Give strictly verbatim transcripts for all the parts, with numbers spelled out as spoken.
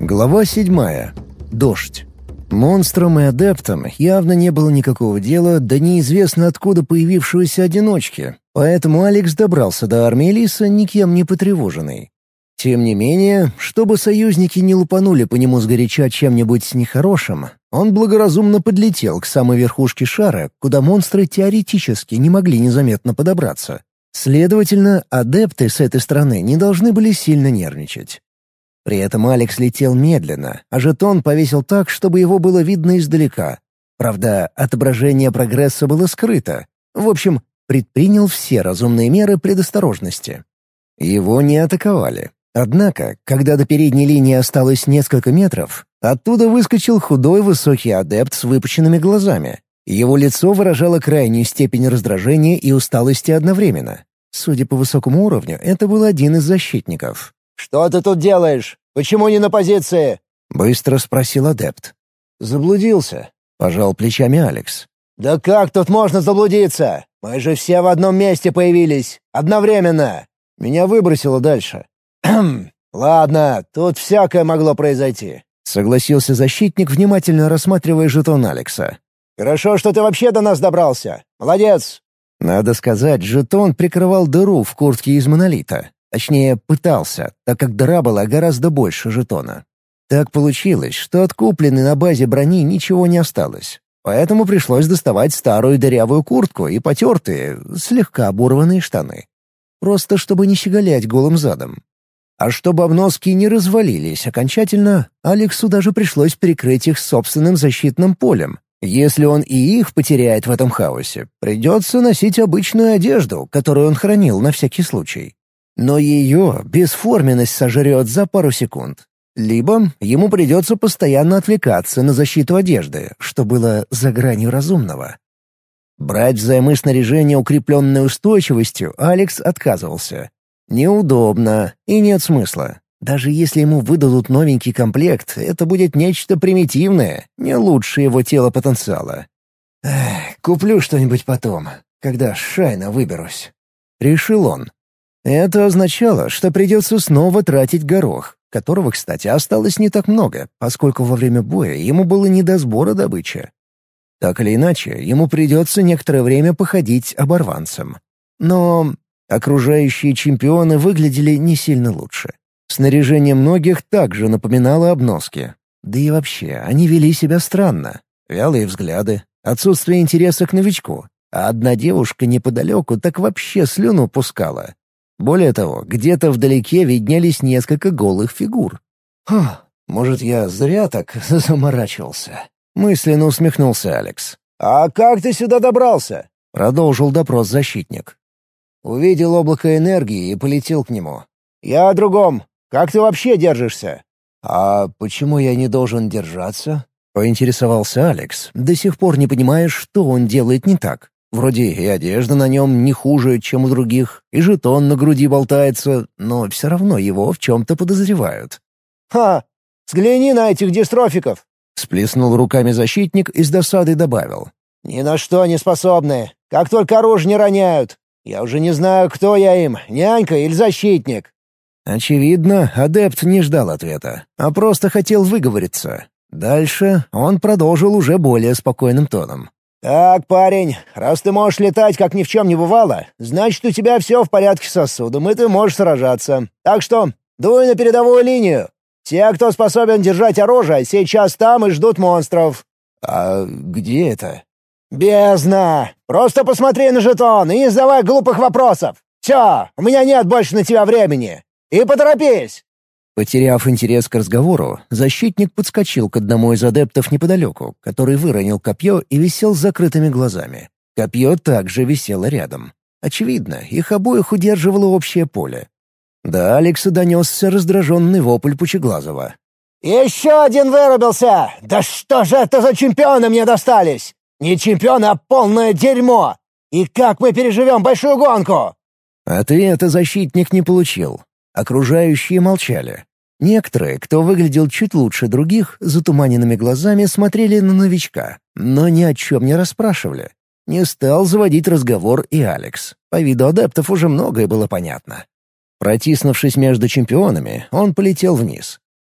Глава седьмая. Дождь. Монстрам и адептам явно не было никакого дела до неизвестно откуда появившегося одиночки, поэтому Алекс добрался до армии Лиса никем не потревоженный. Тем не менее, чтобы союзники не лупанули по нему сгоряча чем-нибудь нехорошим, он благоразумно подлетел к самой верхушке шара, куда монстры теоретически не могли незаметно подобраться. Следовательно, адепты с этой стороны не должны были сильно нервничать. При этом Алекс летел медленно, а жетон повесил так, чтобы его было видно издалека. Правда, отображение прогресса было скрыто. В общем, предпринял все разумные меры предосторожности. Его не атаковали. Однако, когда до передней линии осталось несколько метров, оттуда выскочил худой высокий адепт с выпученными глазами. Его лицо выражало крайнюю степень раздражения и усталости одновременно. Судя по высокому уровню, это был один из защитников. «Что ты тут делаешь? Почему не на позиции?» — быстро спросил адепт. «Заблудился», — пожал плечами Алекс. «Да как тут можно заблудиться? Мы же все в одном месте появились. Одновременно!» «Меня выбросило дальше». «Хм, ладно, тут всякое могло произойти», — согласился защитник, внимательно рассматривая жетон Алекса. «Хорошо, что ты вообще до нас добрался. Молодец!» Надо сказать, жетон прикрывал дыру в куртке из монолита. Точнее, пытался, так как дыра была гораздо больше жетона. Так получилось, что от купленной на базе брони ничего не осталось. Поэтому пришлось доставать старую дырявую куртку и потертые, слегка оборванные штаны. Просто чтобы не щеголять голым задом. А чтобы обноски не развалились окончательно, Алексу даже пришлось прикрыть их собственным защитным полем. Если он и их потеряет в этом хаосе, придется носить обычную одежду, которую он хранил на всякий случай. Но ее бесформенность сожрет за пару секунд. Либо ему придется постоянно отвлекаться на защиту одежды, что было за гранью разумного. Брать взаймы снаряжение, укрепленное устойчивостью, Алекс отказывался. Неудобно и нет смысла. Даже если ему выдадут новенький комплект, это будет нечто примитивное, не лучше его тела потенциала. «Эх, куплю что-нибудь потом, когда с Шайна выберусь», — решил он. Это означало, что придется снова тратить горох, которого, кстати, осталось не так много, поскольку во время боя ему было не до сбора добычи. Так или иначе, ему придется некоторое время походить оборванцем. Но окружающие чемпионы выглядели не сильно лучше. Снаряжение многих также напоминало обноски. Да и вообще, они вели себя странно. Вялые взгляды, отсутствие интереса к новичку. А одна девушка неподалеку так вообще слюну пускала. Более того, где-то вдалеке виднелись несколько голых фигур. «Хм, может, я зря так заморачивался?» — мысленно усмехнулся Алекс. «А как ты сюда добрался?» — продолжил допрос защитник. Увидел облако энергии и полетел к нему. «Я о другом. Как ты вообще держишься?» «А почему я не должен держаться?» — поинтересовался Алекс, до сих пор не понимая, что он делает не так. Вроде и одежда на нем не хуже, чем у других, и жетон на груди болтается, но все равно его в чем-то подозревают. «Ха! Взгляни на этих дистрофиков!» — сплеснул руками защитник и с досадой добавил. «Ни на что не способны. Как только оружие не роняют. Я уже не знаю, кто я им, нянька или защитник». Очевидно, адепт не ждал ответа, а просто хотел выговориться. Дальше он продолжил уже более спокойным тоном. «Так, парень, раз ты можешь летать, как ни в чем не бывало, значит, у тебя все в порядке с сосудом, и ты можешь сражаться. Так что дуй на передовую линию. Те, кто способен держать оружие, сейчас там и ждут монстров». «А где это?» «Бездна! Просто посмотри на жетон и не задавай глупых вопросов. Все, у меня нет больше на тебя времени. И поторопись!» Потеряв интерес к разговору, защитник подскочил к одному из адептов неподалеку, который выронил копье и висел с закрытыми глазами. Копье также висело рядом. Очевидно, их обоих удерживало общее поле. До Алекса донесся раздраженный вопль Пучеглазого. «Еще один вырубился! Да что же это за чемпионы мне достались? Не чемпионы, а полное дерьмо! И как мы переживем большую гонку?» Ответа защитник не получил. Окружающие молчали. Некоторые, кто выглядел чуть лучше других, затуманенными глазами смотрели на новичка, но ни о чем не расспрашивали. Не стал заводить разговор и Алекс. По виду адептов уже многое было понятно. Протиснувшись между чемпионами, он полетел вниз.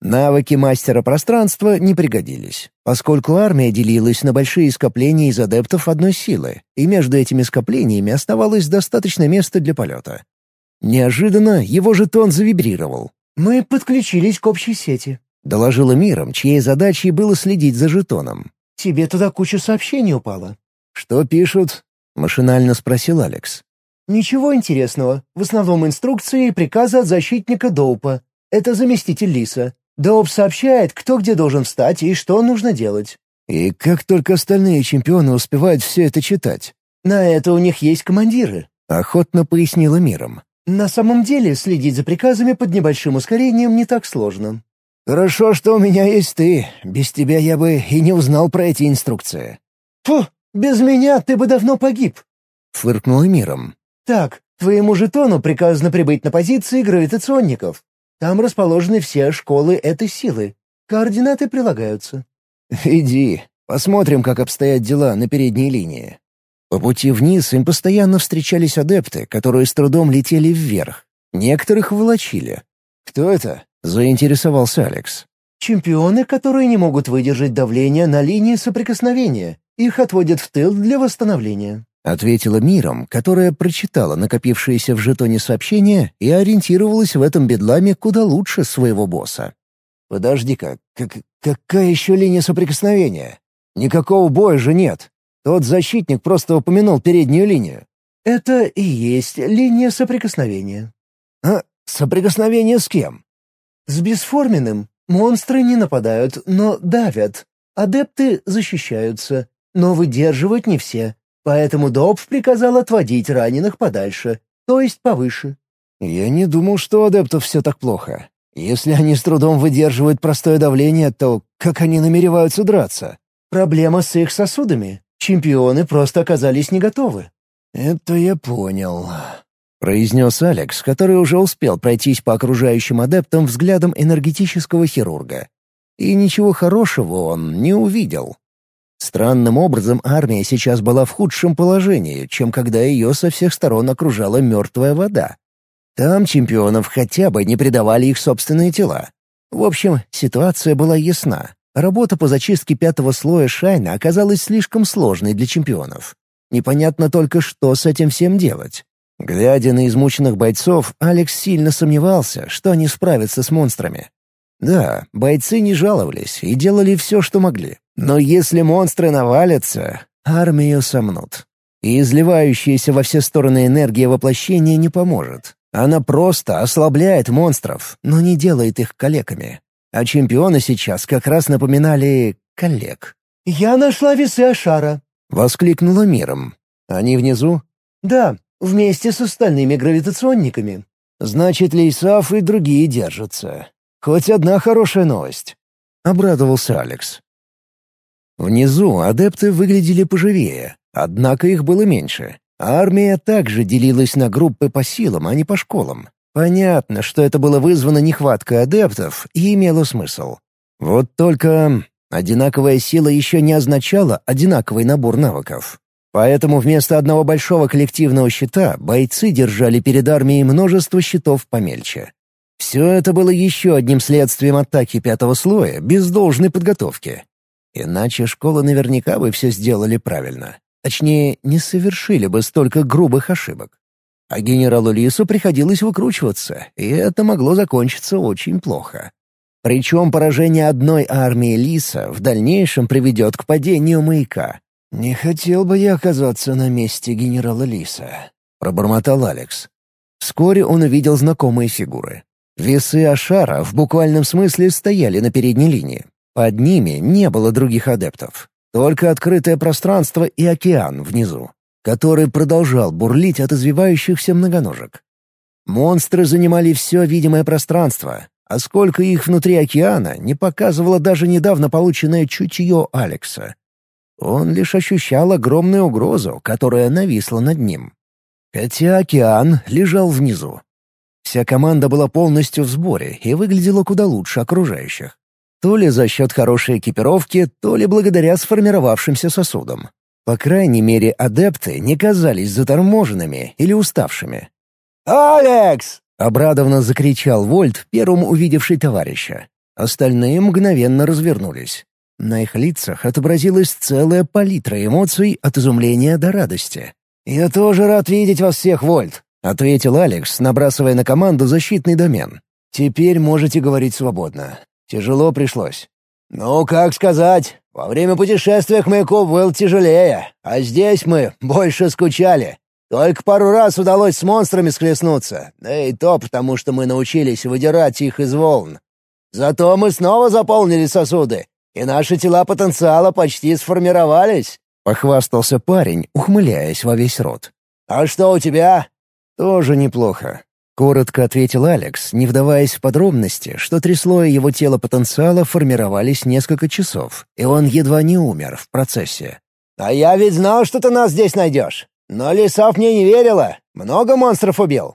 Навыки мастера пространства не пригодились, поскольку армия делилась на большие скопления из адептов одной силы, и между этими скоплениями оставалось достаточно места для полета. Неожиданно его жетон завибрировал. «Мы подключились к общей сети», — доложила Миром, чьей задачей было следить за жетоном. «Тебе туда куча сообщений упала». «Что пишут?» — машинально спросил Алекс. «Ничего интересного. В основном инструкции и приказы от защитника Доупа. Это заместитель Лиса. Доуп сообщает, кто где должен встать и что нужно делать». «И как только остальные чемпионы успевают все это читать?» «На это у них есть командиры», — охотно пояснила Миром. «На самом деле следить за приказами под небольшим ускорением не так сложно». «Хорошо, что у меня есть ты. Без тебя я бы и не узнал про эти инструкции». «Фу, без меня ты бы давно погиб», — фыркнула Миром. «Так, твоему жетону приказано прибыть на позиции гравитационников. Там расположены все школы этой силы. Координаты прилагаются». «Иди, посмотрим, как обстоят дела на передней линии». По пути вниз им постоянно встречались адепты, которые с трудом летели вверх. Некоторых волочили. «Кто это?» — заинтересовался Алекс. «Чемпионы, которые не могут выдержать давление на линии соприкосновения. Их отводят в тыл для восстановления», — ответила Миром, которая прочитала накопившиеся в жетоне сообщения и ориентировалась в этом бедламе куда лучше своего босса. «Подожди-ка, как, какая еще линия соприкосновения? Никакого боя же нет. Тот защитник просто упомянул переднюю линию». «Это и есть линия соприкосновения». «А соприкосновение с кем?» «С бесформенным. Монстры не нападают, но давят. Адепты защищаются, но выдерживают не все. Поэтому Доп приказал отводить раненых подальше, то есть повыше». «Я не думал, что у адептов все так плохо. Если они с трудом выдерживают простое давление, то как они намереваются драться?» «Проблема с их сосудами. Чемпионы просто оказались не готовы». «Это я понял», — произнес Алекс, который уже успел пройтись по окружающим адептам взглядом энергетического хирурга. И ничего хорошего он не увидел. Странным образом армия сейчас была в худшем положении, чем когда ее со всех сторон окружала мертвая вода. Там чемпионов хотя бы не предавали их собственные тела. В общем, ситуация была ясна. Работа по зачистке пятого слоя Шайна оказалась слишком сложной для чемпионов. Непонятно только, что с этим всем делать. Глядя на измученных бойцов, Алекс сильно сомневался, что они справятся с монстрами. Да, бойцы не жаловались и делали все, что могли. Но если монстры навалятся, армию сомнут. И изливающаяся во все стороны энергия воплощения не поможет. Она просто ослабляет монстров, но не делает их калеками. А чемпионы сейчас как раз напоминали коллег. «Я нашла весы Ашара», — воскликнула Миром. «Они внизу?» «Да, вместе с остальными гравитационниками». «Значит, Лейсав и другие держатся. Хоть одна хорошая новость», — обрадовался Алекс. Внизу адепты выглядели поживее, однако их было меньше. Армия также делилась на группы по силам, а не по школам. Понятно, что это было вызвано нехваткой адептов и имело смысл. Вот только одинаковая сила еще не означала одинаковый набор навыков. Поэтому вместо одного большого коллективного щита бойцы держали перед армией множество щитов помельче. Все это было еще одним следствием атаки пятого слоя без должной подготовки. Иначе школы наверняка бы все сделали правильно. Точнее, не совершили бы столько грубых ошибок. А генералу Лису приходилось выкручиваться, и это могло закончиться очень плохо. Причем поражение одной армии Лиса в дальнейшем приведет к падению маяка. «Не хотел бы я оказаться на месте генерала Лиса», — пробормотал Алекс. Вскоре он увидел знакомые фигуры. Весы Ашара в буквальном смысле стояли на передней линии. Под ними не было других адептов. Только открытое пространство и океан внизу, который продолжал бурлить от извивающихся многоножек. Монстры занимали все видимое пространство, а сколько их внутри океана не показывало даже недавно полученное чутье Алекса. Он лишь ощущал огромную угрозу, которая нависла над ним. Хотя океан лежал внизу. Вся команда была полностью в сборе и выглядела куда лучше окружающих. То ли за счет хорошей экипировки, то ли благодаря сформировавшимся сосудам. По крайней мере, адепты не казались заторможенными или уставшими. «Алекс!» — обрадованно закричал Вольт, первым увидевший товарища. Остальные мгновенно развернулись. На их лицах отобразилась целая палитра эмоций от изумления до радости. «Я тоже рад видеть вас всех, Вольт», — ответил Алекс, набрасывая на команду защитный домен. «Теперь можете говорить свободно. Тяжело пришлось». «Ну, как сказать. Во время путешествия к маяку было тяжелее, а здесь мы больше скучали. Только пару раз удалось с монстрами схлестнуться, да и то потому, что мы научились выдирать их из волн. Зато мы снова заполнили сосуды, и наши тела потенциала почти сформировались», — похвастался парень, ухмыляясь во весь рот. «А что у тебя?» «Тоже неплохо», — коротко ответил Алекс, не вдаваясь в подробности, что трясло его тело потенциала формировались несколько часов, и он едва не умер в процессе. «А я ведь знал, что ты нас здесь найдешь. Но Лисав мне не верила. Много монстров убил?»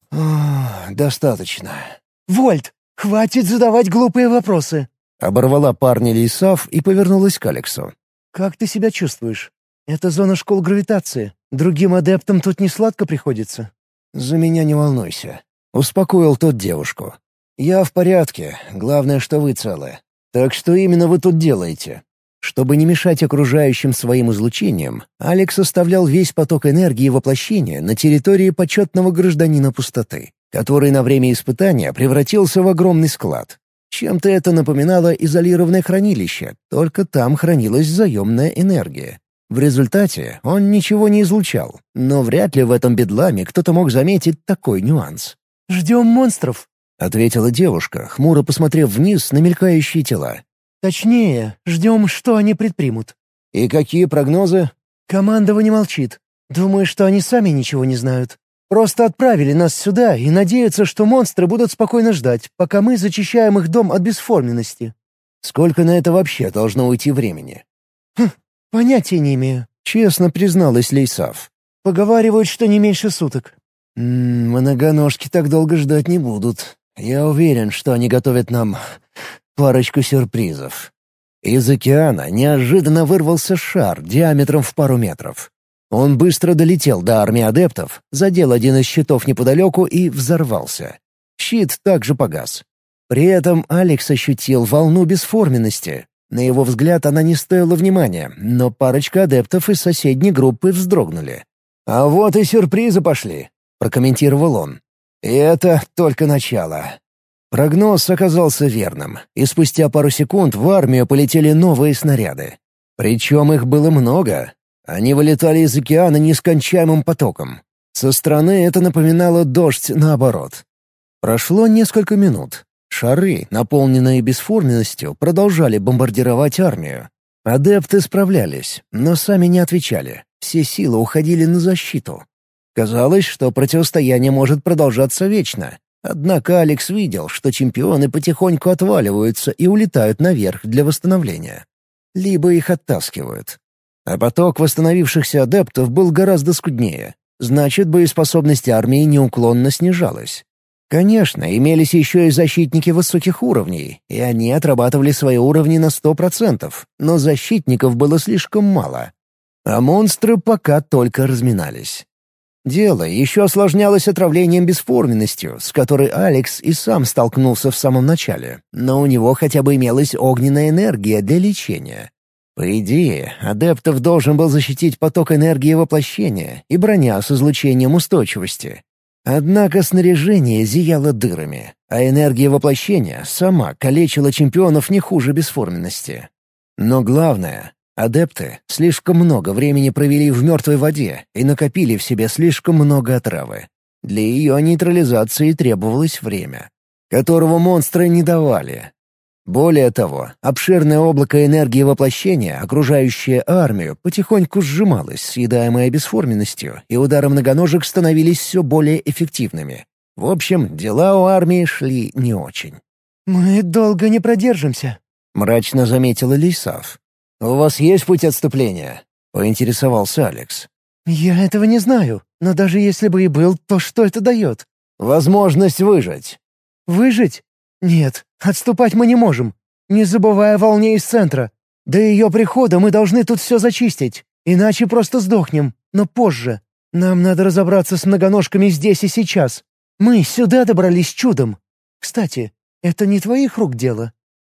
«Достаточно». «Вольт, хватит задавать глупые вопросы», — оборвала парня Лисав и повернулась к Алексу. «Как ты себя чувствуешь? Это зона школ гравитации. Другим адептам тут не сладко приходится». «За меня не волнуйся», — успокоил тот девушку. «Я в порядке. Главное, что вы целы. Так что именно вы тут делаете?» Чтобы не мешать окружающим своим излучением, Алекс оставлял весь поток энергии воплощения на территории почетного гражданина пустоты, который на время испытания превратился в огромный склад. Чем-то это напоминало изолированное хранилище, только там хранилась заемная энергия. В результате он ничего не излучал, но вряд ли в этом бедламе кто-то мог заметить такой нюанс. «Ждем монстров», — ответила девушка, хмуро посмотрев вниз на мелькающие тела. «Точнее, ждем, что они предпримут». «И какие прогнозы?» «Командование молчит. Думаю, что они сами ничего не знают. Просто отправили нас сюда и надеются, что монстры будут спокойно ждать, пока мы зачищаем их дом от бесформенности». «Сколько на это вообще должно уйти времени?» «Хм, понятия не имею», — честно призналась Лейсав. «Поговаривают, что не меньше суток». «М-м, многоножки так долго ждать не будут. Я уверен, что они готовят нам парочку сюрпризов». Из океана неожиданно вырвался шар диаметром в пару метров. Он быстро долетел до армии адептов, задел один из щитов неподалеку и взорвался. Щит также погас. При этом Алекс ощутил волну бесформенности. На его взгляд она не стоила внимания, но парочка адептов из соседней группы вздрогнули. «А вот и сюрпризы пошли», — прокомментировал он. «И это только начало». Прогноз оказался верным, и спустя пару секунд в армию полетели новые снаряды. Причем их было много. Они вылетали из океана нескончаемым потоком. Со стороны это напоминало дождь наоборот. Прошло несколько минут. Шары, наполненные бесформенностью, продолжали бомбардировать армию. Адепты справлялись, но сами не отвечали. Все силы уходили на защиту. Казалось, что противостояние может продолжаться вечно. Однако Алекс видел, что чемпионы потихоньку отваливаются и улетают наверх для восстановления. Либо их оттаскивают. А поток восстановившихся адептов был гораздо скуднее. Значит, боеспособность армии неуклонно снижалась. Конечно, имелись еще и защитники высоких уровней, и они отрабатывали свои уровни на сто процентов, но защитников было слишком мало. А монстры пока только разминались. Дело еще осложнялось отравлением бесформенностью, с которой Алекс и сам столкнулся в самом начале, но у него хотя бы имелась огненная энергия для лечения. По идее, адептов должен был защитить поток энергии воплощения и броня с излучением устойчивости. Однако снаряжение зияло дырами, а энергия воплощения сама калечила чемпионов не хуже бесформенности. Но главное, адепты слишком много времени провели в мертвой воде и накопили в себе слишком много отравы. Для ее нейтрализации требовалось время, которого монстры не давали. Более того, обширное облако энергии воплощения, окружающее армию, потихоньку сжималось, съедаемое бесформенностью, и удары многоножек становились все более эффективными. В общем, дела у армии шли не очень. «Мы долго не продержимся», — мрачно заметила Лейсав. «У вас есть путь отступления?» — поинтересовался Алекс. «Я этого не знаю, но даже если бы и был, то что это дает?» «Возможность выжить». «Выжить? Нет, отступать мы не можем, не забывая о волне из центра. До ее прихода мы должны тут все зачистить, иначе просто сдохнем, но позже. Нам надо разобраться с многоножками здесь и сейчас. Мы сюда добрались чудом. Кстати, это не твоих рук дело.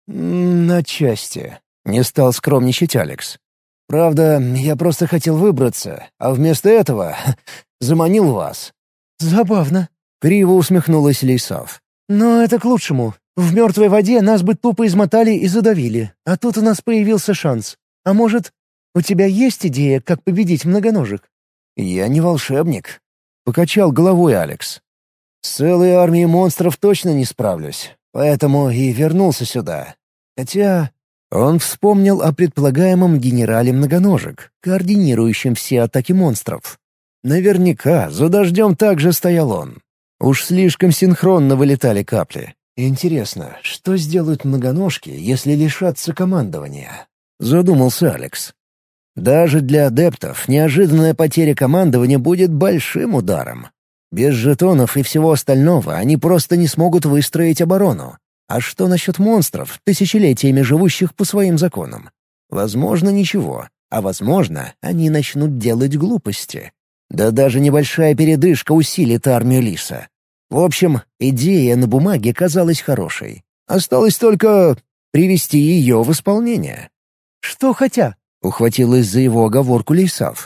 «М, «Отчасти», — не стал скромничать Алекс. «Правда, я просто хотел выбраться, а вместо этого заманил вас». «Забавно», — криво усмехнулась Лейсав. «Но это к лучшему. В мертвой воде нас бы тупо измотали и задавили, а тут у нас появился шанс. А может, у тебя есть идея, как победить многоножек?» «Я не волшебник», — покачал головой Алекс. «С целой армией монстров точно не справлюсь, поэтому и вернулся сюда. Хотя...» Он вспомнил о предполагаемом генерале многоножек, координирующем все атаки монстров. Наверняка за дождем также стоял он. Уж слишком синхронно вылетали капли. «Интересно, что сделают многоножки, если лишатся командования?» — задумался Алекс. «Даже для адептов неожиданная потеря командования будет большим ударом. Без жетонов и всего остального они просто не смогут выстроить оборону. А что насчет монстров, тысячелетиями живущих по своим законам? Возможно, ничего, а возможно, они начнут делать глупости. Да даже небольшая передышка усилит армию Лиса. В общем, идея на бумаге казалась хорошей. Осталось только привести ее в исполнение». «Что хотя?» — ухватилась за его оговорку Лейсав.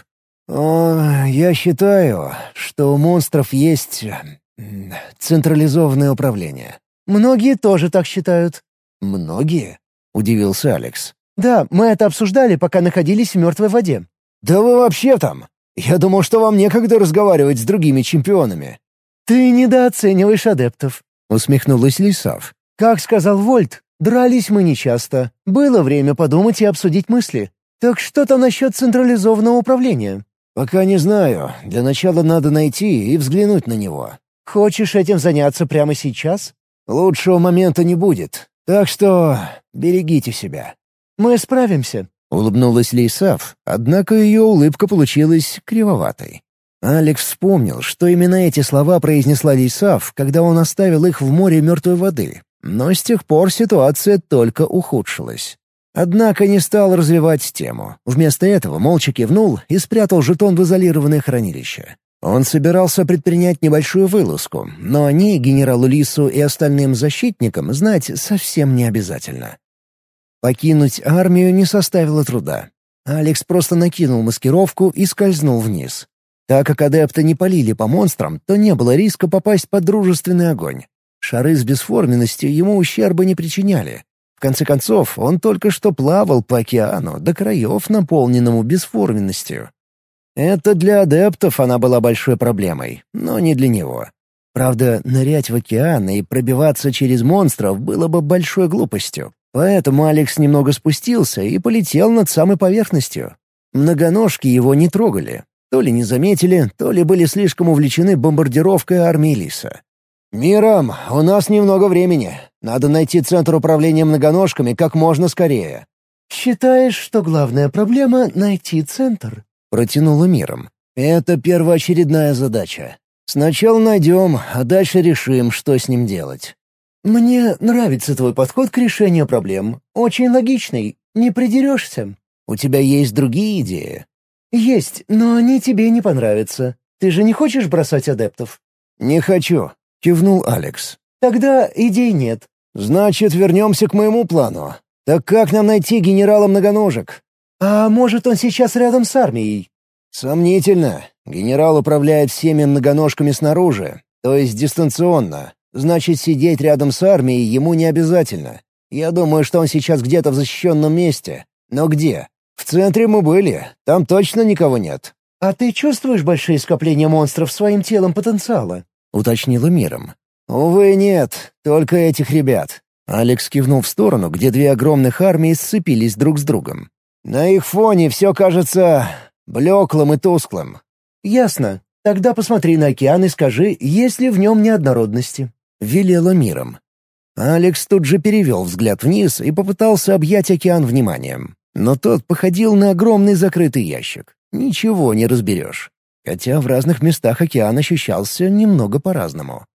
«О, я считаю, что у монстров есть м, централизованное управление». «Многие тоже так считают». «Многие?» — удивился Алекс. «Да, мы это обсуждали, пока находились в мертвой воде». «Да вы вообще там? Я думал, что вам некогда разговаривать с другими чемпионами». «Ты недооцениваешь адептов», — усмехнулась Лейсав. «Как сказал Вольт, дрались мы нечасто. Было время подумать и обсудить мысли. Так что там насчет централизованного управления?» «Пока не знаю. Для начала надо найти и взглянуть на него». «Хочешь этим заняться прямо сейчас?» «Лучшего момента не будет. Так что берегите себя». «Мы справимся», — улыбнулась Лейсав, однако ее улыбка получилась кривоватой. Алекс вспомнил, что именно эти слова произнесла Лейсав, когда он оставил их в море мертвой воды, но с тех пор ситуация только ухудшилась. Однако не стал развивать тему. Вместо этого молча кивнул и спрятал жетон в изолированное хранилище. Он собирался предпринять небольшую вылазку, но они, генералу Лису и остальным защитникам, знать совсем не обязательно. Покинуть армию не составило труда. Алекс просто накинул маскировку и скользнул вниз. Так как адепты не палили по монстрам, то не было риска попасть под дружественный огонь. Шары с бесформенностью ему ущерба не причиняли. В конце концов, он только что плавал по океану до краев, наполненному бесформенностью. Это для адептов она была большой проблемой, но не для него. Правда, нырять в океан и пробиваться через монстров было бы большой глупостью. Поэтому Алекс немного спустился и полетел над самой поверхностью. Многоножки его не трогали. То ли не заметили, то ли были слишком увлечены бомбардировкой армии Лиса. «Мирам, у нас немного времени. Надо найти центр управления многоножками как можно скорее». «Считаешь, что главная проблема — найти центр?» — протянула Миром. «Это первоочередная задача. Сначала найдем, а дальше решим, что с ним делать». «Мне нравится твой подход к решению проблем. Очень логичный. Не придерешься». «У тебя есть другие идеи?» «Есть, но они тебе не понравятся. Ты же не хочешь бросать адептов?» «Не хочу», — кивнул Алекс. «Тогда идей нет». «Значит, вернемся к моему плану. Так как нам найти генерала многоножек?» «А может, он сейчас рядом с армией?» «Сомнительно. Генерал управляет всеми многоножками снаружи, то есть дистанционно. Значит, сидеть рядом с армией ему не обязательно. Я думаю, что он сейчас где-то в защищенном месте. Но где? В центре мы были. Там точно никого нет». «А ты чувствуешь большие скопления монстров своим телом потенциала?» — уточнила Миром. «Увы, нет. Только этих ребят». Алекс кивнул в сторону, где две огромных армии сцепились друг с другом. «На их фоне все кажется блеклым и тусклым». «Ясно. Тогда посмотри на океан и скажи, есть ли в нем неоднородности», — велела Миром. Алекс тут же перевел взгляд вниз и попытался объять океан вниманием. Но тот походил на огромный закрытый ящик. Ничего не разберешь. Хотя в разных местах океан ощущался немного по-разному.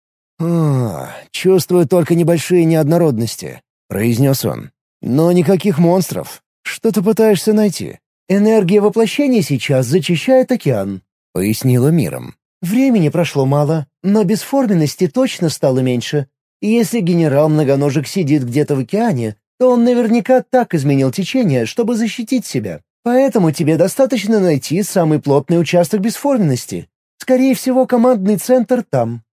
«О, чувствую только небольшие неоднородности», — произнес он. «Но никаких монстров. Что ты пытаешься найти?» «Энергия воплощения сейчас зачищает океан», — пояснила Миром. «Времени прошло мало, но бесформенности точно стало меньше. И если генерал многоножек сидит где-то в океане, то он наверняка так изменил течение, чтобы защитить себя. Поэтому тебе достаточно найти самый плотный участок бесформенности. Скорее всего, командный центр там».